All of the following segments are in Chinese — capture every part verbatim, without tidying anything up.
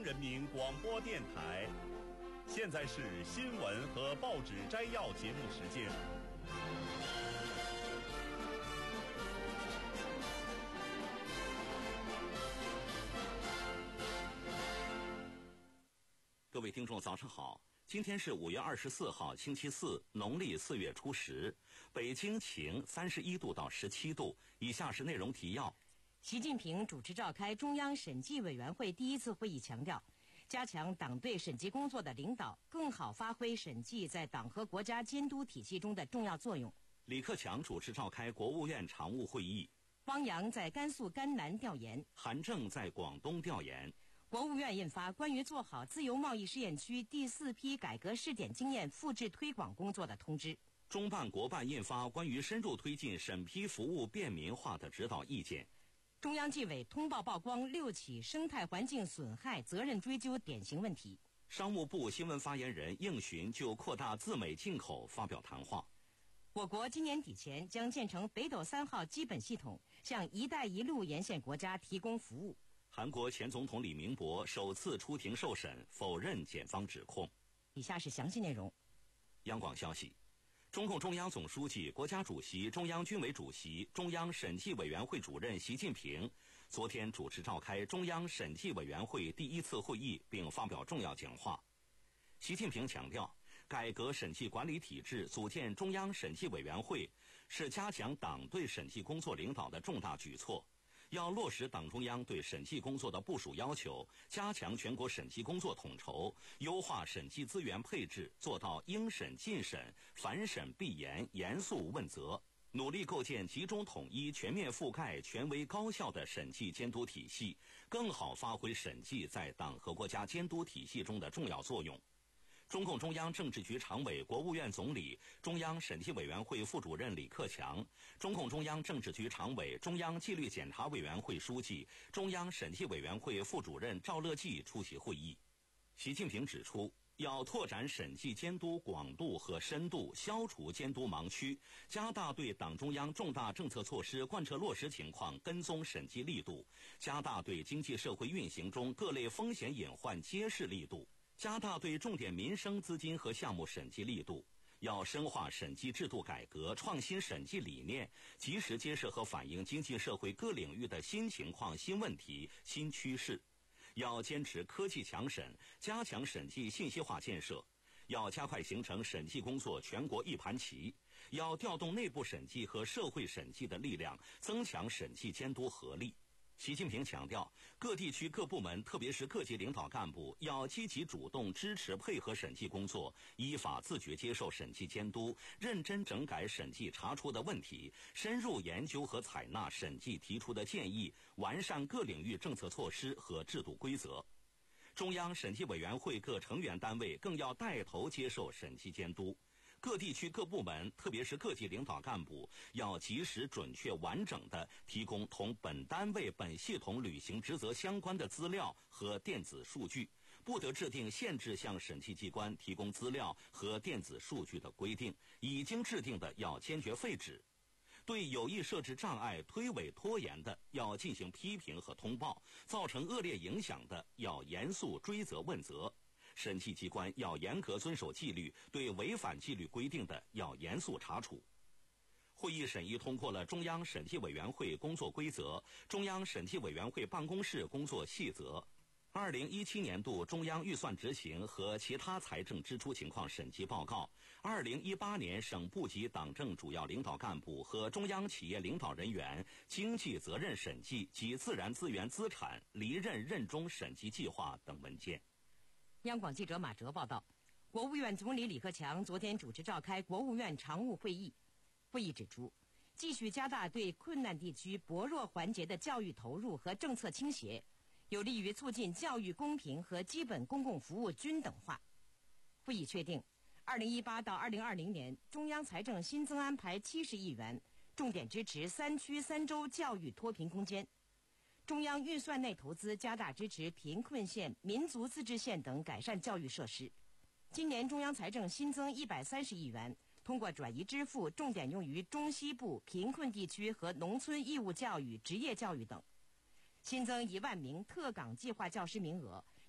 人民广播电台。现在是新闻和报纸摘要节目时间。 各位听众早上好，今天是五月二十四号星期四，农历四月初十，北京晴，三十一度到十七度。以下是内容提要。 习近平主持召开中央审计委员会第一次会议，强调加强党对审计工作的领导，更好发挥审计在党和国家监督体系中的重要作用。 李克强主持召开国务院常务会议。 汪洋在甘肃甘南调研， 韩正在广东调研。 国务院印发关于做好自由贸易试验区第四批改革试点经验复制推广工作的通知。 中办国办印发关于深入推进审批服务便民化的指导意见。 中央纪委通报曝光六起生态环境损害责任追究典型问题。 商务部新闻发言人应询就扩大自美进口发表谈话。 我国今年底前将建成北斗三号基本系统，向一带一路沿线国家提供服务。 韩国前总统李明博首次出庭受审，否认检方指控。 以下是详细内容。 央广消息，中共中央总书记、国家主席、中央军委主席、中央审计委员会主任习近平昨天主持召开中央审计委员会第一次会议，并发表重要讲话。习近平强调，改革审计管理体制，组建中央审计委员会是加强党对审计工作领导的重大举措。要落实党中央对审计工作的部署要求，加强全国审计工作统筹，优化审计资源配置，做到应审尽审、凡审必严、严肃问责，努力构建集中统一、全面覆盖、权威高效的审计监督体系，更好发挥审计在党和国家监督体系中的重要作用。中共中央政治局常委、国务院总理、中央审计委员会副主任李克强，中共中央政治局常委、中央纪律检查委员会书记、中央审计委员会副主任赵乐际出席会议。习近平指出，要拓展审计监督广度和深度，消除监督盲区，加大对党中央重大政策措施贯彻落实情况跟踪审计力度，加大对经济社会运行中各类风险隐患揭示力度，加大对重点民生资金和项目审计力度。要深化审计制度改革，创新审计理念，及时揭示和反映经济社会各领域的新情况、新问题、新趋势。要坚持科技强审，加强审计信息化建设。要加快形成审计工作全国一盘棋。要调动内部审计和社会审计的力量，增强审计监督合力。习近平强调，各地区各部门，特别是各级领导干部，要积极主动支持配合审计工作，依法自觉接受审计监督，认真整改审计查出的问题，深入研究和采纳审计提出的建议，完善各领域政策措施和制度规则。中央审计委员会各成员单位更要带头接受审计监督。各地区各部门，特别是各级领导干部，要及时准确完整地提供同本单位本系统履行职责相关的资料和电子数据，不得制定限制向审计机关提供资料和电子数据的规定，已经制定的要坚决废止。对有意设置障碍、推诿拖延的，要进行批评和通报，造成恶劣影响的，要严肃追责问责。审计机关要严格遵守纪律，对违反纪律规定的要严肃查处。会议审议通过了中央审计委员会工作规则、中央审计委员会办公室工作细则、二零一七年度中央预算执行和其他财政支出情况审计报告、二零一八年省部级党政主要领导干部和中央企业领导人员经济责任审计及自然资源资产离任任终审计计划等文件。 央广记者马哲报道，国务院总理李克强昨天主持召开国务院常务会议。会议指出，继续加大对困难地区薄弱环节的教育投入和政策倾斜，有利于促进教育公平和基本公共服务均等化。会议确定，二零一八到二零二零年中央财政新增安排七十亿元，重点支持三区三州教育脱贫攻坚。中央预算内投资加大支持贫困县、民族自治县等改善教育设施。今年中央财政新增一百三十亿元，通过转移支付重点用于中西部贫困地区和农村义务教育、职业教育等。新增一万名特岗计划教师名额，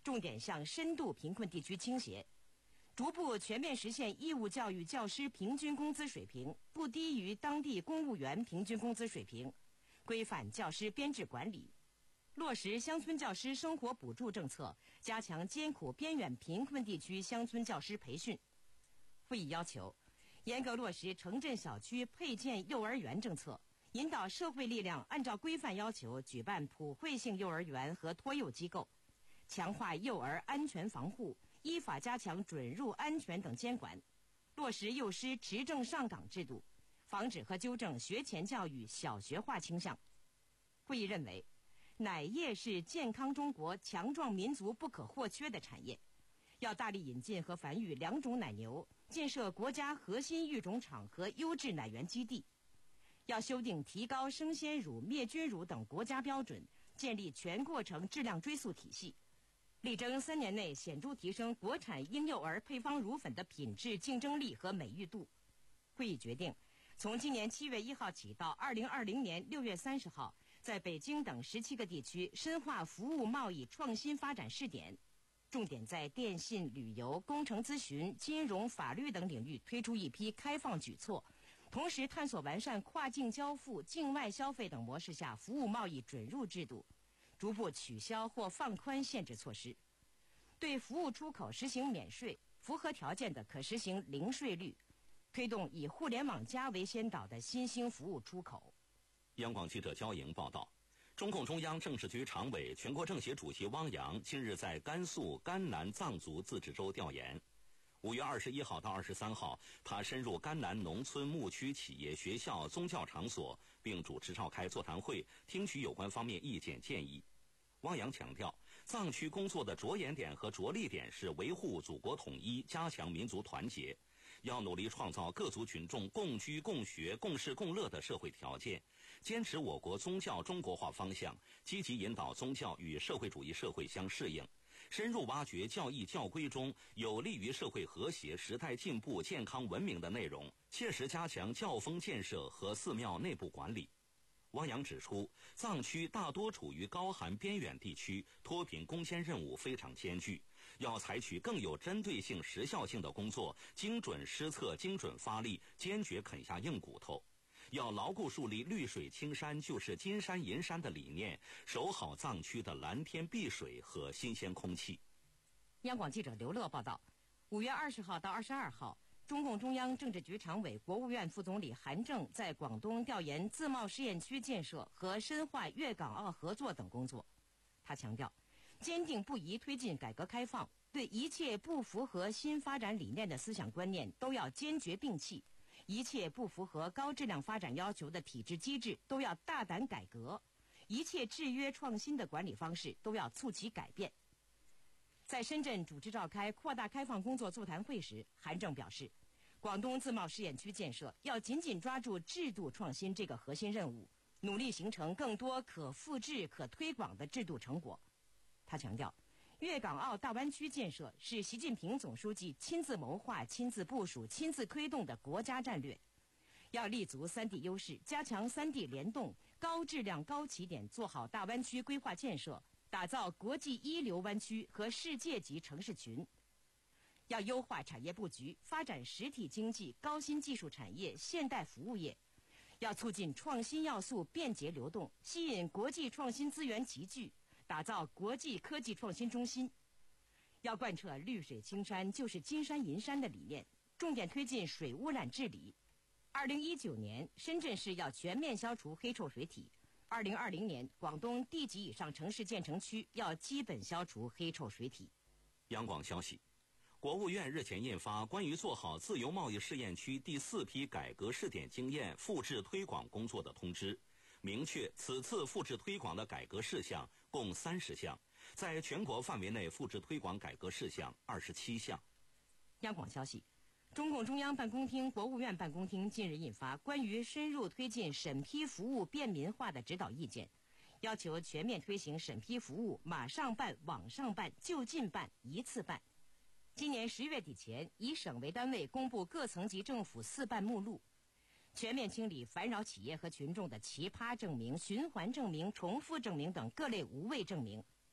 重点向深度贫困地区倾斜，逐步全面实现义务教育教师平均工资水平不低于当地公务员平均工资水平，规范教师编制管理，落实乡村教师生活补助政策，加强艰苦边远贫困地区乡村教师培训。会议要求，严格落实城镇小区配建幼儿园政策，引导社会力量按照规范要求举办普惠性幼儿园和托幼机构，强化幼儿安全防护，依法加强准入安全等监管，落实幼师持证上岗制度，防止和纠正学前教育小学化倾向。会议认为，奶业是健康中国、强壮民族不可或缺的产业，要大力引进和繁育良种奶牛，建设国家核心育种场和优质奶源基地，要修订提高生鲜乳、灭菌乳等国家标准，建立全过程质量追溯体系，力争三年内显著提升国产婴幼儿配方乳粉的品质竞争力和美誉度。会议决定，从今年七月一号起到二零二零年六月三十号，在北京等十七个地区深化服务贸易创新发展试点，重点在电信、旅游、工程咨询、金融、法律等领域推出一批开放举措，同时探索完善跨境交付、境外消费等模式下服务贸易准入制度，逐步取消或放宽限制措施，对服务出口实行免税，符合条件的可实行零税率，推动以互联网加为先导的新兴服务出口。 央广记者焦莹报道，中共中央政治局常委、全国政协主席汪洋近日在甘肃甘南藏族自治州调研。五月二十一号到二十三号，他深入甘南农村、牧区、企业、学校、宗教场所，并主持召开座谈会，听取有关方面意见建议。汪洋强调，藏区工作的着眼点和着力点是维护祖国统一，加强民族团结，要努力创造各族群众共居共学共事共乐的社会条件，坚持我国宗教中国化方向，积极引导宗教与社会主义社会相适应，深入挖掘教义教规中有利于社会和谐、时代进步、健康文明的内容，切实加强教风建设和寺庙内部管理。汪洋指出，藏区大多处于高寒边远地区，脱贫攻坚任务非常艰巨，要采取更有针对性、时效性的工作，精准施策、精准发力，坚决啃下硬骨头。要牢固树立绿水青山就是金山银山的理念，守好藏区的蓝天碧水和新鲜空气。 央广记者刘乐报道，五月二十号到二十二号，中共中央政治局常委、国务院副总理韩正在广东调研自贸试验区建设和深化粤港澳合作等工作。他强调，坚定不移推进改革开放，对一切不符合新发展理念的思想观念都要坚决摒弃，一切不符合高质量发展要求的体制机制都要大胆改革，一切制约创新的管理方式都要促其改变。在深圳主持召开扩大开放工作座谈会时，韩正表示，广东自贸试验区建设要紧紧抓住制度创新这个核心任务，努力形成更多可复制、可推广的制度成果。他强调，粤港澳大湾区建设是习近平总书记亲自谋划、亲自部署、亲自推动的国家战略，要立足三地优势，加强三地联动，高质量、高起点做好大湾区规划建设，打造国际一流湾区和世界级城市群。要优化产业布局，发展实体经济、高新技术产业、现代服务业，要促进创新要素便捷流动，吸引国际创新资源集聚，打造国际科技创新中心。要贯彻绿水青山就是金山银山的理念，重点推进水污染治理。二零一九年，深圳市要全面消除黑臭水体；二零二零年，广东地级以上城市建成区要基本消除黑臭水体。 央广消息，国务院日前印发关于做好自由贸易试验区第四批改革试点经验复制推广工作的通知，明确此次复制推广的改革事项共三十项，在全国范围内复制推广改革事项二十七项。 央广消息，中共中央办公厅、国务院办公厅近日印发关于深入推进审批服务便民化的指导意见，要求全面推行审批服务马上办、网上办、就近办、一次办。今年十月底前，以省为单位公布各层级政府四办目录，全面清理烦扰企业和群众的奇葩证明、循环证明、重复证明等各类无谓证明，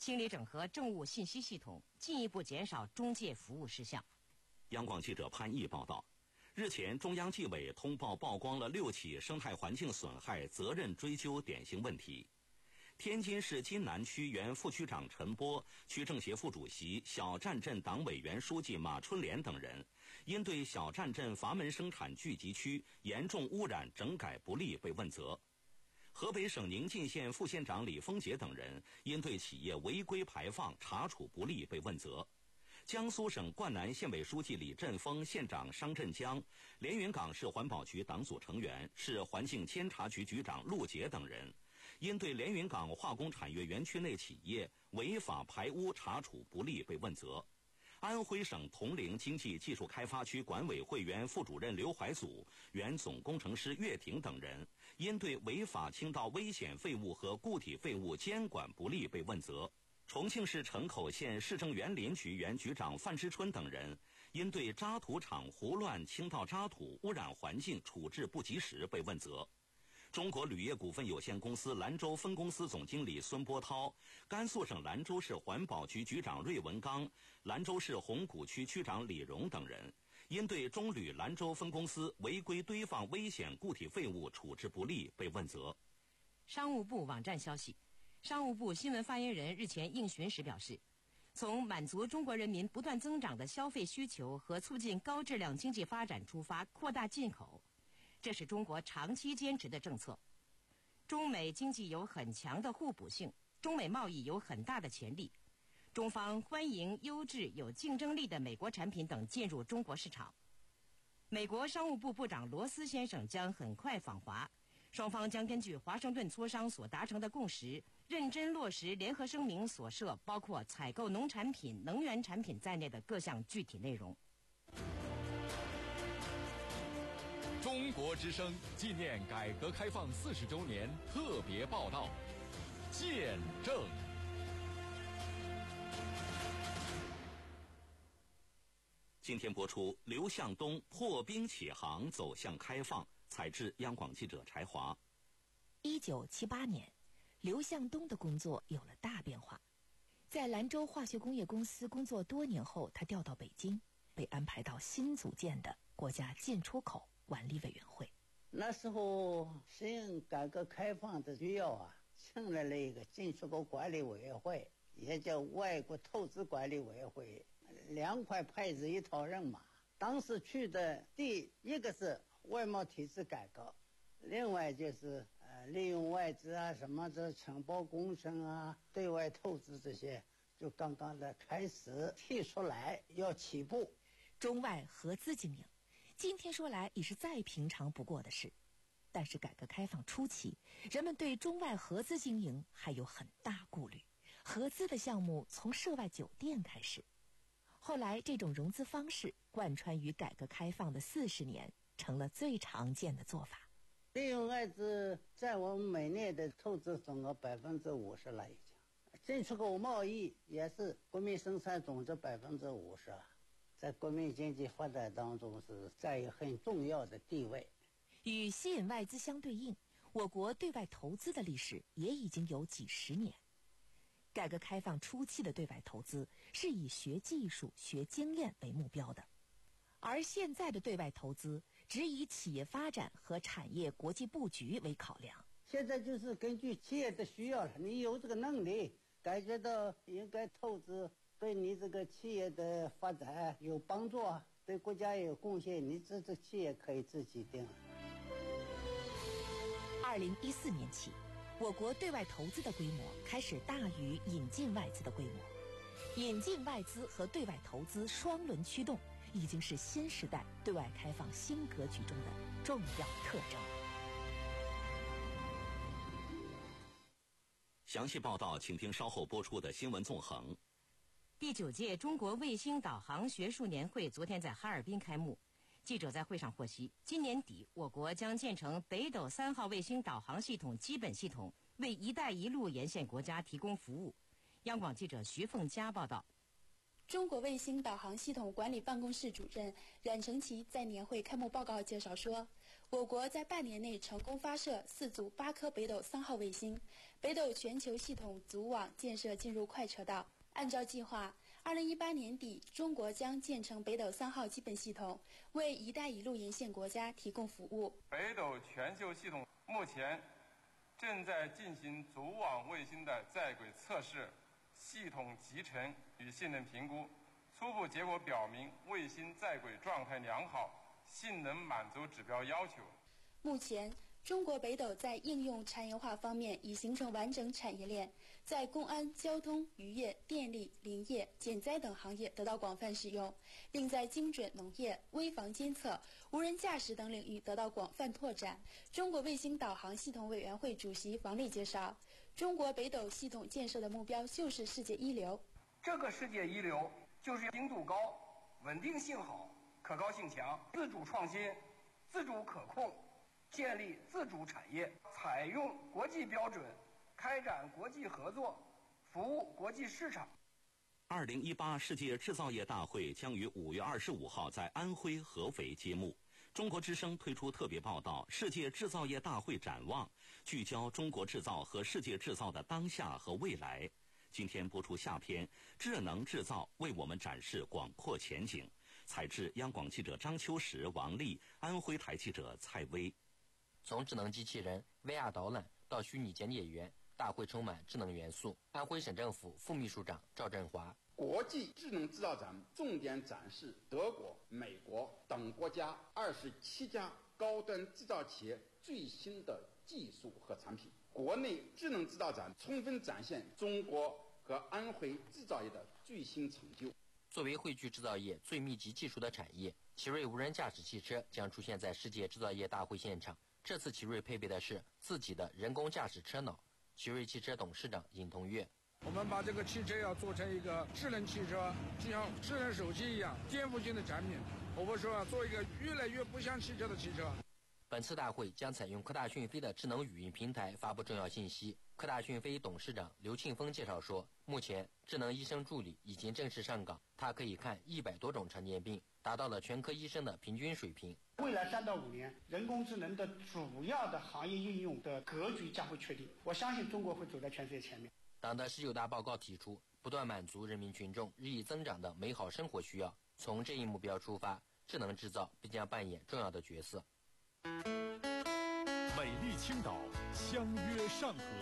清理整合政务信息系统，进一步减少中介服务事项。 央广记者潘毅报道，日前中央纪委通报曝光了六起生态环境损害责任追究典型问题。天津市津南区原副区长陈波、区政协副主席、小站镇党委原书记马春莲等人，因对小站镇阀门生产聚集区严重污染整改不力被问责。河北省宁晋县副县长李丰杰等人因对企业违规排放查处不力被问责。江苏省灌南县委书记李振峰、县长商振江，连云港市环保局党组成员、市环境监察局局长陆杰等人，因对连云港化工产业园区内企业违法排污查处不力被问责。安徽省铜陵经济技术开发区管委会原副主任刘怀祖、原总工程师岳挺等人，因对违法倾倒危险废物和固体废物监管不力被问责。重庆市城口县市政园林局原局长范之春等人，因对渣土厂胡乱倾倒渣土污染环境处置不及时被问责。中国铝业股份有限公司兰州分公司总经理孙波涛，甘肃省兰州市环保局局长芮文刚，兰州市红谷区区长李荣等人，因对中铝兰州分公司违规堆放危险固体废物处置不力被问责。 商务部网站消息，商务部新闻发言人日前应询时表示，从满足中国人民不断增长的消费需求和促进高质量经济发展出发，扩大进口，这是中国长期坚持的政策。中美经济有很强的互补性，中美贸易有很大的潜力，中方欢迎优质有竞争力的美国产品等进入中国市场。美国商务部部长罗斯先生将很快访华，双方将根据华盛顿磋商所达成的共识，认真落实联合声明所涉包括采购农产品、能源产品在内的各项具体内容。 中国之声纪念改革开放四十周年特别报道，见证。 今天播出刘向东破冰起航走向开放，采制央广记者柴华。 一九七八年，刘向东的工作有了大变化。在兰州化学工业公司工作多年后，他调到北京，被安排到新组建的国家进出口管理委员会。 那时候适应改革开放的需要啊，成立了一个进出口管理委员会，也叫外国投资管理委员会，两块牌子一套人马。当时去的第一个是外贸体制改革，另外就是呃利用外资啊，什么的承包工程啊，对外投资这些，就刚刚的开始提出来要起步。 中外合资经营，今天说来也是再平常不过的事，但是改革开放初期，人们对中外合资经营还有很大顾虑。合资的项目从涉外酒店开始，后来这种融资方式贯穿于改革开放的四十年，成了最常见的做法。 利用外资占我们每年的投资总额百分之五十了，已经。进出口贸易也是国民生产总值百分之五十了。在国民经济发展当中是占有很重要的地位。 与吸引外资相对应，我国对外投资的历史也已经有几十年。改革开放初期的对外投资是以学技术、学经验为目标的，而现在的对外投资只以企业发展和产业国际布局为考量。 现在就是根据企业的需要了，你有这个能力，感觉到应该投资，对你这个企业的发展有帮助，对国家也有贡献，你这这企业可以自己定。 二零一四年起，我国对外投资的规模开始大于引进外资的规模，引进外资和对外投资双轮驱动，已经是新时代对外开放新格局中的重要特征。 详细报道，请听稍后播出的新闻纵横。 第九届中国卫星导航学术年会昨天在哈尔滨开幕。记者在会上获悉，今年底我国将建成北斗三号卫星导航系统基本系统，为“一带一路”沿线国家提供服务。央广记者徐凤佳报道。 中国卫星导航系统管理办公室主任冉成奇在年会开幕报告介绍说， 我国在半年内成功发射四组八颗北斗三号卫星，北斗全球系统组网建设进入快车道。按照计划，二零一八年底，中国将建成北斗三号基本系统，为“一带一路”沿线国家提供服务。 北斗全球系统目前正在进行组网卫星的在轨测试、系统集成与性能评估。初步结果表明，卫星在轨状态良好，性能满足指标要求。 目前，中国北斗在应用产业化方面已形成完整产业链，在公安、交通、渔业、电力、林业、减灾等行业得到广泛使用，并在精准农业、危防监测、无人驾驶等领域得到广泛拓展。中国卫星导航系统委员会主席王力介绍，中国北斗系统建设的目标就是世界一流。 这个世界一流就是精度高、稳定性好、可靠性强、自主创新、自主可控，建立自主产业，采用国际标准，开展国际合作，服务国际市场。 二零一八世界制造业大会将于五月二十五号在安徽合肥揭幕。中国之声推出特别报道《世界制造业大会展望》，聚焦中国制造和世界制造的当下和未来。今天播出下篇《智能制造为我们展示广阔前景》，采制央广记者张秋实、王丽，安徽台记者蔡薇。 从智能机器人、V R 导览到虚拟检验员，大会充满智能元素。安徽省政府副秘书长赵振华。 国际智能制造展重点展示德国、美国等国家二十七家高端制造企业最新的技术和产品。国内智能制造展充分展现中国和安徽制造业的最新成就。 作为汇聚制造业最密集技术的产业，奇瑞无人驾驶汽车将出现在世界制造业大会现场。这次奇瑞配备的是自己的人工驾驶车脑。奇瑞汽车董事长尹同跃： 我们把这个汽车要做成一个智能汽车，就像智能手机一样颠覆性的产品。我们说做一个越来越不像汽车的汽车。 本次大会将采用科大讯飞的智能语音平台发布重要信息。科大讯飞董事长刘庆峰介绍说，目前智能医生助理已经正式上岗，它可以看一百多种常见病，达到了全科医生的平均水平。 未来三到五年，人工智能的主要的行业应用的格局将会确定。我相信中国会走在全世界前面。 党的十九大报告提出，不断满足人民群众日益增长的美好生活需要。从这一目标出发，智能制造必将扮演重要的角色。 美丽青岛，相约上河。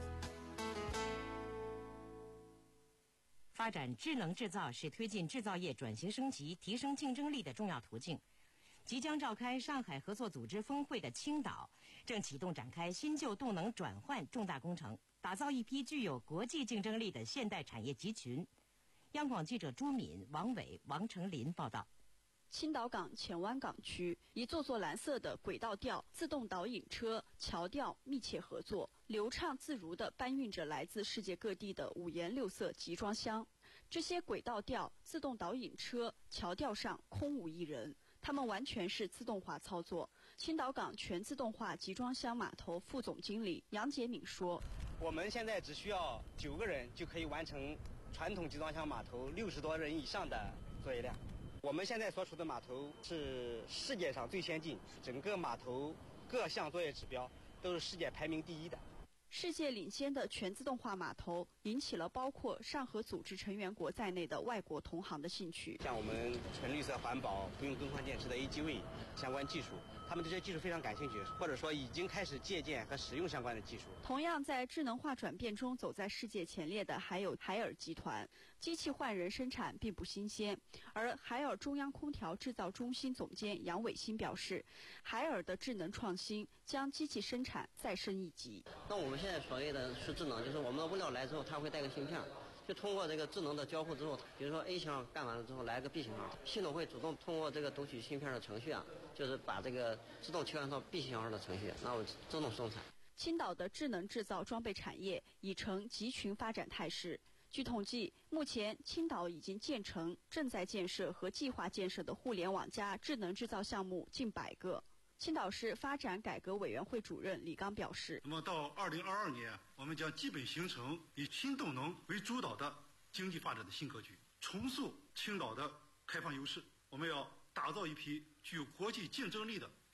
发展智能制造是推进制造业转型升级、提升竞争力的重要途径。即将召开上海合作组织峰会的青岛，正启动展开新旧动能转换重大工程，打造一批具有国际竞争力的现代产业集群。央广记者朱敏、王伟、王成林报道。 青岛港前湾港区，一座座蓝色的轨道吊自动导引车桥吊密切合作，流畅自如地搬运着来自世界各地的五颜六色集装箱。这些轨道吊自动导引车桥吊上空无一人，它们完全是自动化操作。青岛港全自动化集装箱码头副总经理杨杰敏说：“ 我们现在只需要九个人就可以完成传统集装箱码头六十多人以上的作业量。我们现在所处的码头是世界上最先进，整个码头各项作业指标都是世界排名第一的。” 世界领先的全自动化码头引起了包括上合组织成员国在内的外国同行的兴趣。 像我们纯绿色环保、不用更换电池的 A G V 相关技术，他们对这些技术非常感兴趣，或者说已经开始借鉴和使用相关的技术。 同样在智能化转变中走在世界前列的还有海尔集团。机器换人生产并不新鲜，而海尔中央空调制造中心总监杨伟新表示，海尔的智能创新将机器生产再升一级。 那我们现在所谓的是智能，就是我们的物料来之后，它会带个芯片，就通过这个智能的交互之后，比如说 A 型号干完了之后来个 B 型号，系统会主动通过这个读取芯片的程序啊，就是把这个自动切换到 B 型号的程序，那我自动生产。 青岛的智能制造装备产业已呈集群发展态势。据统计，目前青岛已经建成、正在建设和计划建设的互联网加智能制造项目近百个。青岛市发展改革委员会主任李刚表示， 那么到二零二二年，我们将基本形成以新动能为主导的经济发展的新格局，重塑青岛的开放优势。我们要打造一批具有国际竞争力的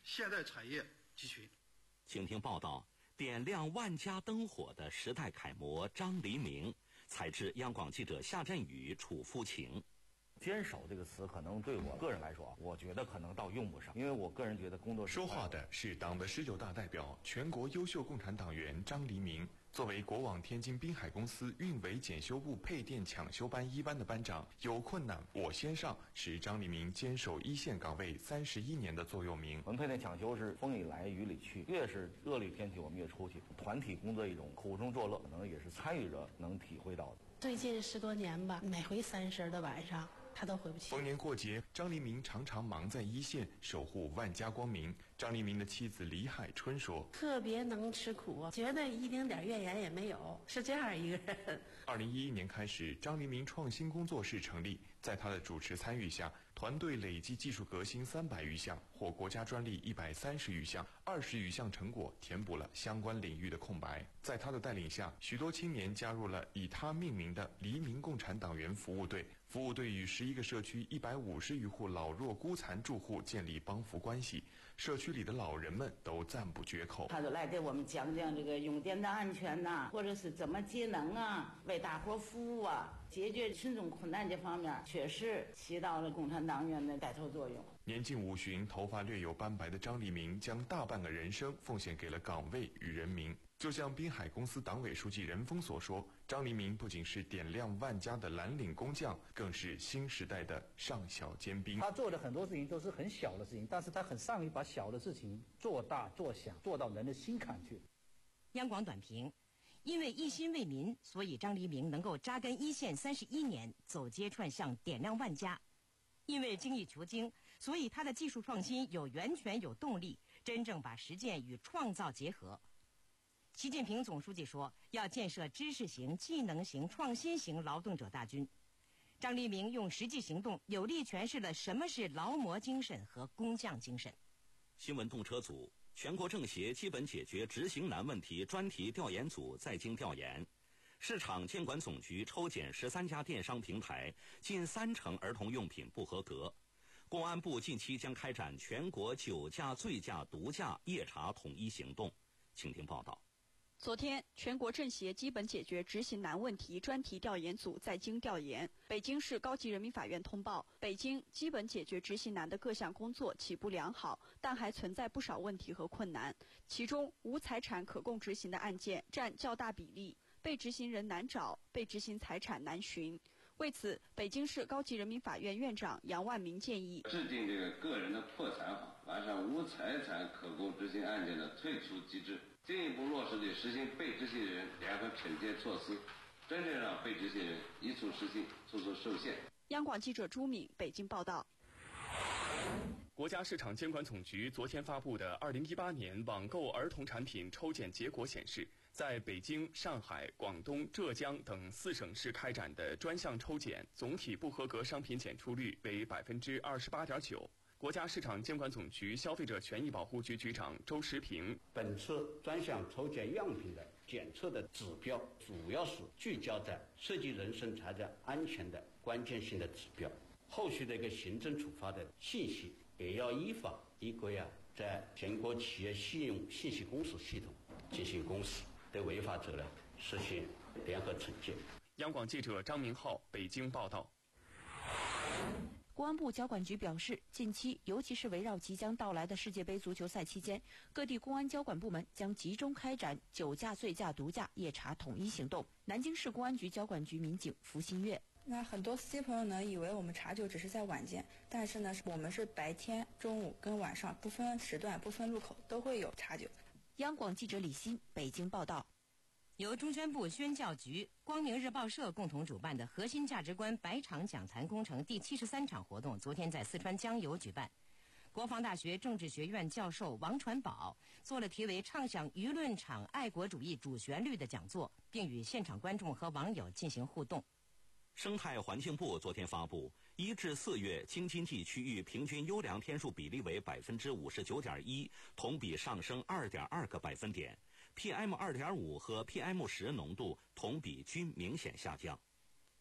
现代产业集群。 请听报道：点亮万家灯火的时代楷模张黎明，采制央广记者夏振宇、楚富晴。 坚守这个词可能对我个人来说，我觉得可能倒用不上，因为我个人觉得工作说话的是党的十九大代表、全国优秀共产党员张黎明。作为国网天津滨海公司运维检修部配电抢修班一班的班长，有困难我先上是张黎明坚守一线岗位三十一年的座右铭。 我们配电抢修是风里来雨里去，越是恶劣天气我们越出去，团体工作一种苦中作乐，可能也是参与者能体会到的。 最近十多年吧，每回三十的晚上他都回不去。 逢年过节，张黎明常常忙在一线，守护万家光明。张黎明的妻子李海春说：“ 特别能吃苦，觉得一丁点怨言也没有，是这样一个人。” 二零一一年开始，张黎明创新工作室成立，在他的主持参与下，团队累计技术革新三百余项，获国家专利一百三十余项，二十余项成果填补了相关领域的空白。在他的带领下，许多青年加入了以他命名的黎明共产党员服务队。服务队与十一个社区一百五十余户老弱孤残住户建立帮扶关系，社区里的老人们都赞不绝口。 他就来给我们讲讲这个用电的安全呐、啊，或者是怎么节能啊，为大伙服务啊，解决群众困难这方面，确实起到了共产党员的带头作用。 年近五旬，头发略有斑白的张黎明，将大半个人生奉献给了岗位与人民。就像滨海公司党委书记任峰所说，张黎明不仅是点亮万家的蓝领工匠，更是新时代的上小尖兵。 他做的很多事情都是很小的事情，但是他很善于把小的事情做大做响，做到人的心坎去。 央广短评：因为一心为民，所以张黎明能够扎根一线三十一年，走街串巷点亮万家；因为精益求精，所以他的技术创新有源泉有动力，真正把实践与创造结合。习近平总书记说，要建设知识型、技能型、创新型劳动者大军。张黎明用实际行动有力诠释了什么是劳模精神和工匠精神。 新闻动车组全国政协基本解决执行难问题专题调研组在京调研，市场监管总局抽检十三家电商平台，近三成儿童用品不合格。公安部近期将开展全国酒驾、醉驾、毒驾夜查统一行动。请听报道。 昨天，全国政协基本解决执行难问题专题调研组在京调研。北京市高级人民法院通报，北京基本解决执行难的各项工作起步良好，但还存在不少问题和困难。其中，无财产可供执行的案件占较大比例，被执行人难找，被执行财产难寻。为此，北京市高级人民法院院长杨万明建议制定这个个人的破产法，完善无财产可供执行案件的退出机制，进一步落实的实行被执行人联合惩戒措施，真正让被执行人一处实行，处处受限。 央广记者朱敏北京报道。 国家市场监管总局昨天发布的二零一八年网购儿童产品抽检结果显示，在北京、上海、广东、浙江等四省市开展的专项抽检，总体不合格商品检出率为百分之二十八点九。国家市场监管总局消费者权益保护局局长周时平： 本次专项抽检样品的检测的指标，主要是聚焦在涉及人身财产安全的关键性的指标，后续的一个行政处罚的信息也要依法依规啊，在全国企业信用信息公示系统进行公示，对违法者呢实行联合惩戒。 央广记者张明浩北京报道。 公安部交管局表示，近期尤其是围绕即将到来的世界杯足球赛期间，各地公安交管部门将集中开展酒驾、醉驾、毒驾夜查统一行动。南京市公安局交管局民警符新月： 那很多司机朋友呢，以为我们查酒只是在晚间，但是呢，我们是白天、中午跟晚上不分时段、不分路口都会有查酒。 央广记者李欣北京报道。 由中宣部宣教局、光明日报社共同主办的核心价值观百场讲坛工程第七十三场活动，昨天在四川江油举办。国防大学政治学院教授王传宝做了题为“畅想舆论场爱国主义主旋律”的讲座，并与现场观众和网友进行互动。 生态环境部昨天发布，一至四月京津冀区域平均优良天数比例为百分之五十九点一，同比上升二点二个百分点。P M 二点五 和 P M 十 浓度同比均明显下降。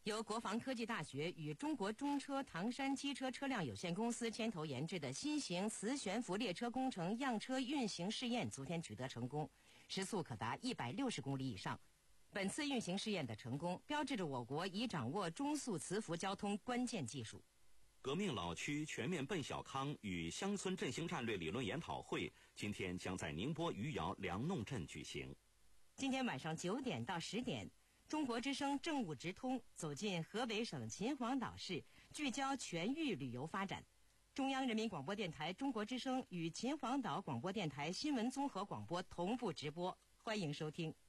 由国防科技大学与中国中车唐山机车车辆有限公司牵头研制的新型磁悬浮列车工程样车运行试验昨天取得成功，时速可达一百六十公里以上。本次运行试验的成功，标志着我国已掌握中速磁浮交通关键技术。 革命老区全面奔小康与乡村振兴战略理论研讨会今天将在宁波余姚梁弄镇举行。 今天晚上九点到十点，中国之声政务直通走进河北省秦皇岛市，聚焦全域旅游发展。中央人民广播电台中国之声与秦皇岛广播电台新闻综合广播同步直播，欢迎收听。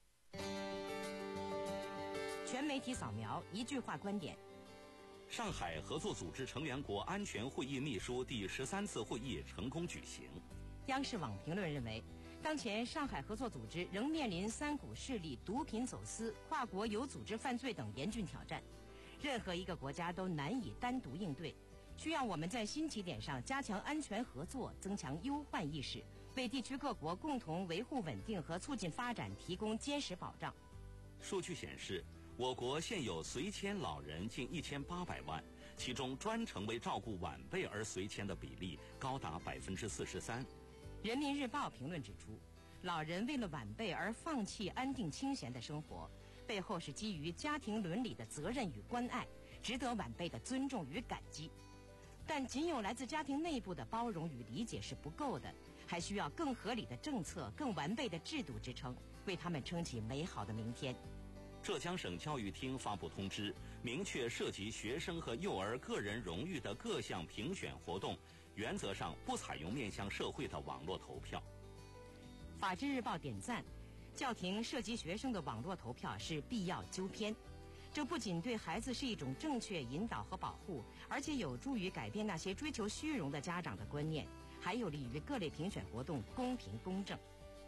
全媒体扫描，一句话观点。 上海合作组织成员国安全会议秘书第十三次会议成功举行。 央视网评论认为，当前上海合作组织仍面临三股势力、毒品走私、跨国有组织犯罪等严峻挑战，任何一个国家都难以单独应对，需要我们在新起点上加强安全合作，增强忧患意识，为地区各国共同维护稳定和促进发展提供坚实保障。 数据显示，我国现有随迁老人近一千八百万，其中专程为照顾晚辈而随迁的比例高达百分之四十三。 人民日报评论指出，老人为了晚辈而放弃安定清闲的生活，背后是基于家庭伦理的责任与关爱，值得晚辈的尊重与感激。但仅有来自家庭内部的包容与理解是不够的，还需要更合理的政策、更完备的制度支撑，为他们撑起美好的明天。 浙江省教育厅发布通知，明确涉及学生和幼儿个人荣誉的各项评选活动，原则上不采用面向社会的网络投票。 法制日报点赞，叫停涉及学生的网络投票是必要纠偏。这不仅对孩子是一种正确引导和保护，而且有助于改变那些追求虚荣的家长的观念，还有利于各类评选活动公平公正。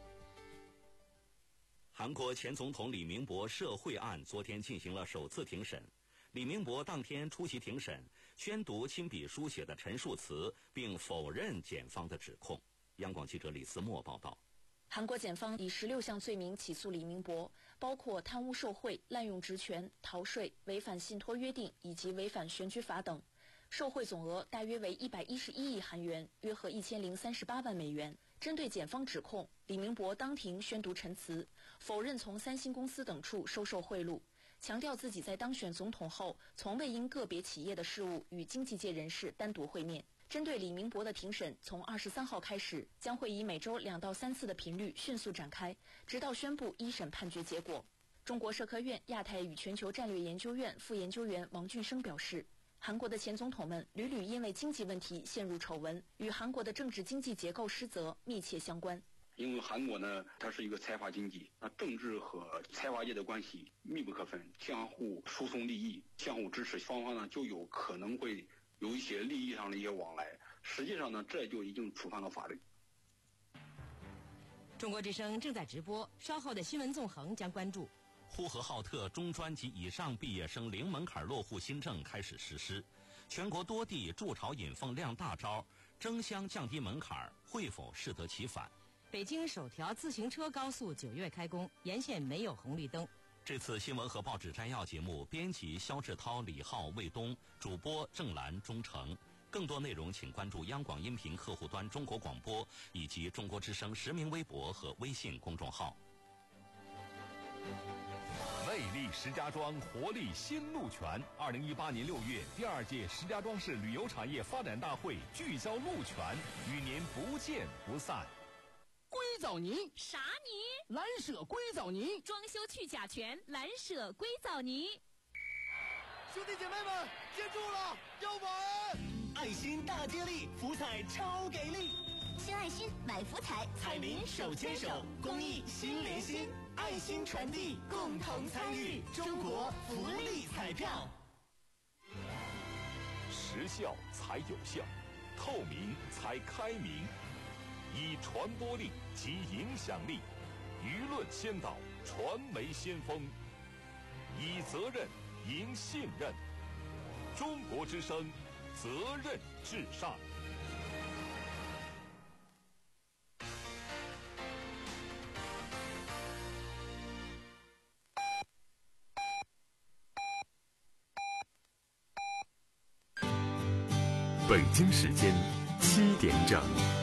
韩国前总统李明博涉贿案昨天进行了首次庭审，李明博当天出席庭审，宣读亲笔书写的陈述词，并否认检方的指控。央广记者李思墨报道。 韩国检方以十六项罪名起诉李明博，包括贪污受贿、滥用职权、逃税、违反信托约定以及违反选举法等，受贿总额大约为一百一十一亿韩元，约合一千零三十八万美元。针对检方指控，李明博当庭宣读陈词，否认从三星公司等处收受贿赂，强调自己在当选总统后，从未因个别企业的事务与经济界人士单独会面。针对李明博的庭审，从二十三号开始，将会以每周两到三次的频率迅速展开，直到宣布一审判决结果。中国社科院亚太与全球战略研究院副研究员王俊生表示，韩国的前总统们屡屡因为经济问题陷入丑闻，与韩国的政治经济结构失责密切相关。 因为韩国呢，它是一个财阀经济，那政治和财阀界的关系密不可分，相互输送利益，相互支持，双方呢就有可能会有一些利益上的一些往来。实际上呢，这就已经触犯了法律。 中国之声正在直播，稍后的新闻纵横将关注。 呼和浩特中专及以上毕业生零门槛落户新政开始实施，全国多地筑巢引凤亮大招，争相降低门槛，会否适得其反？ 北京首条自行车高速九月开工，沿线没有红绿灯。 这次新闻和报纸摘要节目，编辑肖志涛、李浩、魏东，主播郑兰、钟诚。更多内容请关注央广音频客户端中国广播以及中国之声实名微博和微信公众号。 魅力石家庄，活力新路权。二零一八年六月，第二届石家庄市旅游产业发展大会聚焦路权，与您不见不散。 硅藻泥啥泥？ 蓝舍硅藻泥， 装修去甲醛，蓝舍硅藻泥。 兄弟姐妹们，接住了，要玩！ 爱心大接力，福彩超给力！ 新爱心买福彩， 彩民手牵手，公益心连心，爱心传递，共同参与，中国福利彩票。 时效才有效，透明才开明，以传播力及影响力，舆论先导，传媒先锋，以责任赢信任。中国之声，责任至上。 北京时间七点整。